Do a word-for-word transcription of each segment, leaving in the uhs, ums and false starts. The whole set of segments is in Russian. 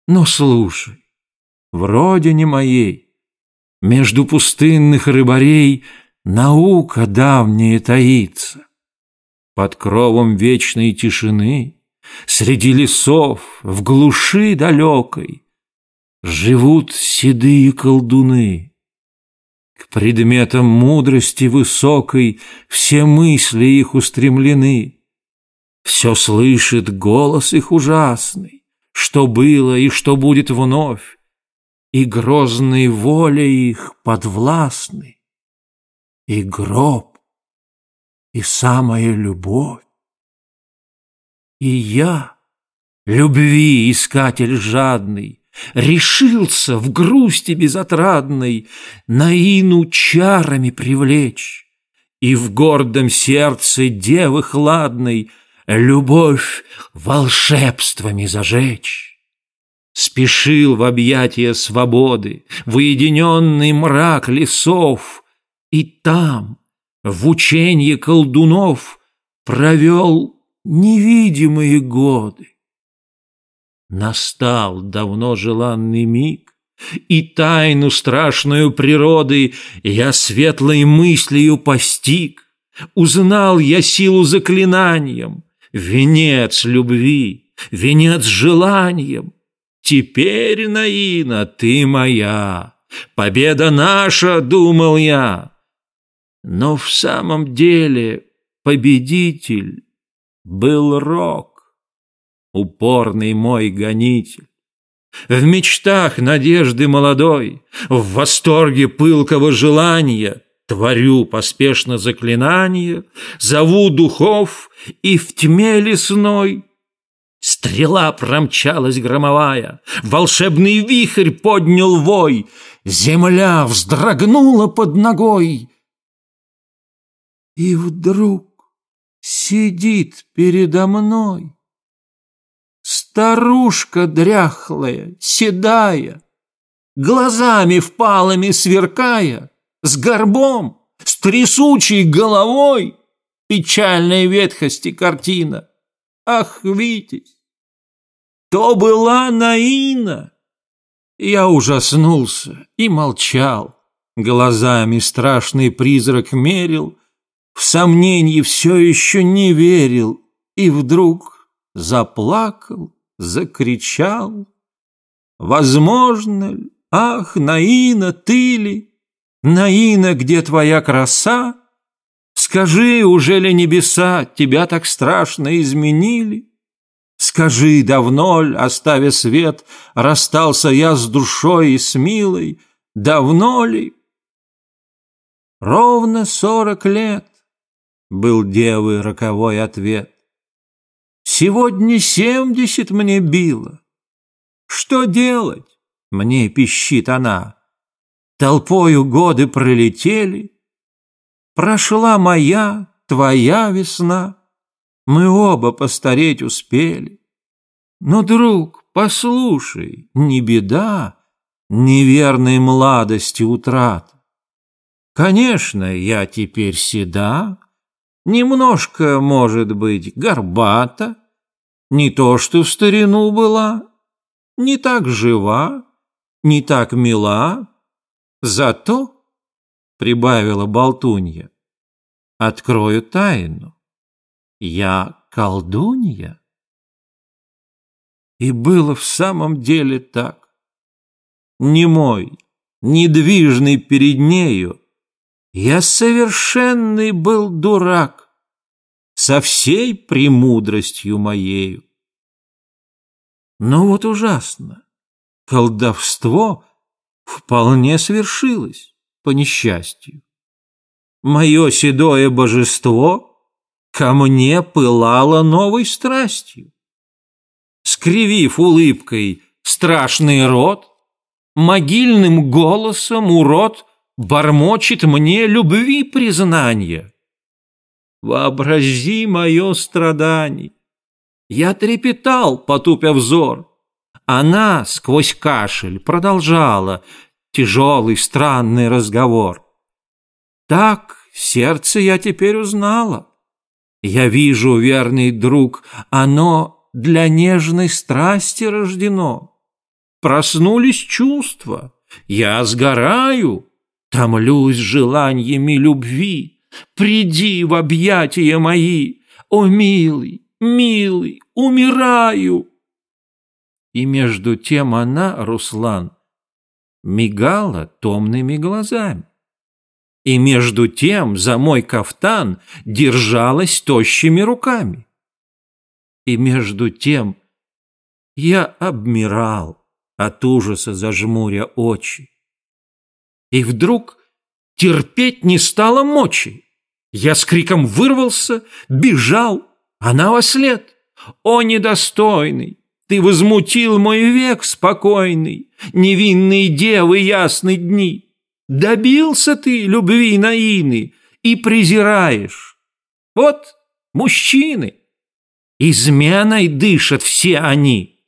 Но слушай, в родине моей между пустынных рыбарей наука давняя таится. Под кровом вечной тишины, среди лесов, в глуши далекой, живут седые колдуны. К предметам мудрости высокой все мысли их устремлены. Все слышит голос их ужасный, что было и что будет вновь, и грозной воле их подвластны, и гроб, и самая любовь. И я, любви искатель жадный, решился в грусти безотрадной Наину чарами привлечь и в гордом сердце девы хладной любовь волшебствами зажечь. Спешил в объятия свободы, в уединенный мрак лесов, и там, в ученье колдунов, провел невидимые годы. Настал давно желанный миг, и тайну страшную природы я светлой мыслью постиг. Узнал я силу заклинанием, венец любви, венец желанием. Теперь, Наина, ты моя, победа наша, думал я. Но в самом деле победитель был Рок, упорный мой гонитель. В мечтах надежды молодой, в восторге пылкого желания творю поспешно заклинание, зову духов, и в тьме лесной стрела промчалась громовая, волшебный вихрь поднял вой, земля вздрогнула под ногой. И вдруг сидит передо мной старушка дряхлая, седая, глазами впалыми сверкая, с горбом, с трясучей головой, печальной ветхости картина. Ах, Витязь, то была Наина! Я ужаснулся и молчал, глазами страшный призрак мерил, в сомненье все еще не верил, и вдруг заплакал, закричал. Возможно ли, ах, Наина, ты ли? Наина, где твоя краса? Скажи, уже ли небеса тебя так страшно изменили? Скажи, давно ль, оставя свет, расстался я с душой и с милой? Давно ли? Ровно сорок лет, был девы роковой ответ. Сегодня семьдесят мне било. Что делать? Мне пищит она. Толпою годы пролетели. Прошла моя, твоя весна. Мы оба постареть успели. Но, друг, послушай, не беда неверной младости утрата. Конечно, я теперь седа, немножко, может быть, горбата, не то, что в старину была, не так жива, не так мила. Зато, — прибавила болтунья, — открою тайну, я колдунья. И было в самом деле так. Немой, недвижный перед нею, я совершенный был дурак со всей премудростью моею. Но вот ужасно, колдовство вполне свершилось по несчастью. Мое седое божество ко мне пылало новой страстью. Скривив улыбкой страшный рот, могильным голосом урод бормочет мне любви признание. Вообрази мое страдание. Я трепетал, потупя взор. Она сквозь кашель продолжала тяжелый странный разговор. Так сердце я теперь узнала. Я вижу, верный друг, оно для нежной страсти рождено. проснулись чувства, я сгораю, томлюсь желаниями любви. Приди в объятия мои, о, милый, милый, умираю. И между тем она, Руслан, мигала томными глазами. И между тем за мой кафтан держалась тощими руками. И между тем я обмирал от ужаса, зажмуря очи. И вдруг терпеть не стало мочи. Я с криком вырвался, бежал, она вослед. О, недостойный! Ты возмутил мой век спокойный, невинные девы ясны дни. Добился ты любви наивной и презираешь. Вот мужчины, изменой дышат все они.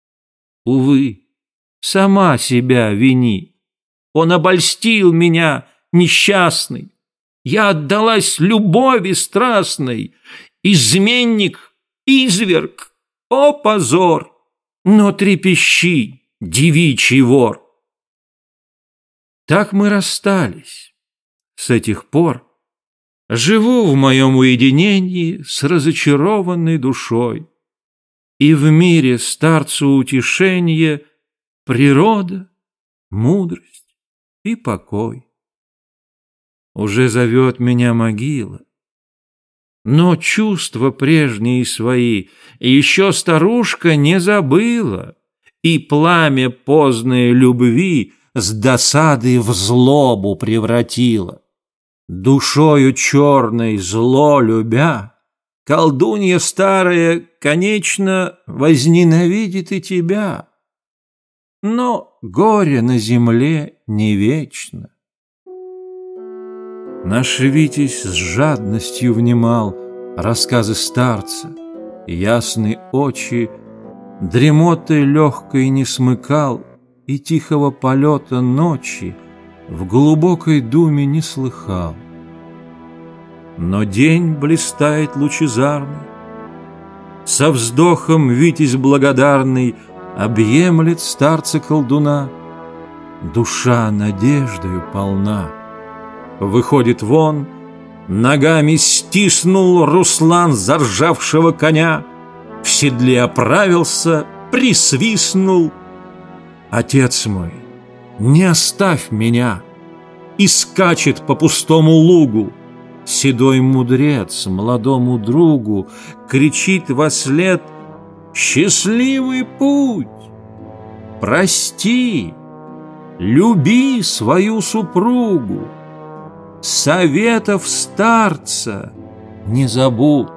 Увы, сама себя вини. Он обольстил меня, несчастный. Я отдалась любови страстной. Изменник, изверг, о позор! Но трепещи, девичий вор. Так мы расстались. С этих пор живу в моем уединении с разочарованной душой. И в мире старцу утешение природа, мудрость и покой. Уже зовет меня могила, но чувства прежние свои еще старушка не забыла, и пламя поздной любви с досады в злобу превратила. Душою черной зло любя, колдунья старая, конечно, возненавидит и тебя. Но горе на земле не вечно. Наш Витязь с жадностью внимал рассказы старца, ясные очи дремотой легкой не смыкал, и тихого полета ночи в глубокой думе не слыхал. Но день блистает лучезарный, со вздохом Витязь благодарный объемлет старца-колдуна, душа надеждою полна. Выходит вон, ногами стиснул Руслан заржавшего коня, в седле оправился, присвистнул. Отец мой, не оставь меня! И скачет по пустому лугу. Седой мудрец молодому другу кричит вослед: счастливый путь! Прости, люби свою супругу, советов старца не забудь.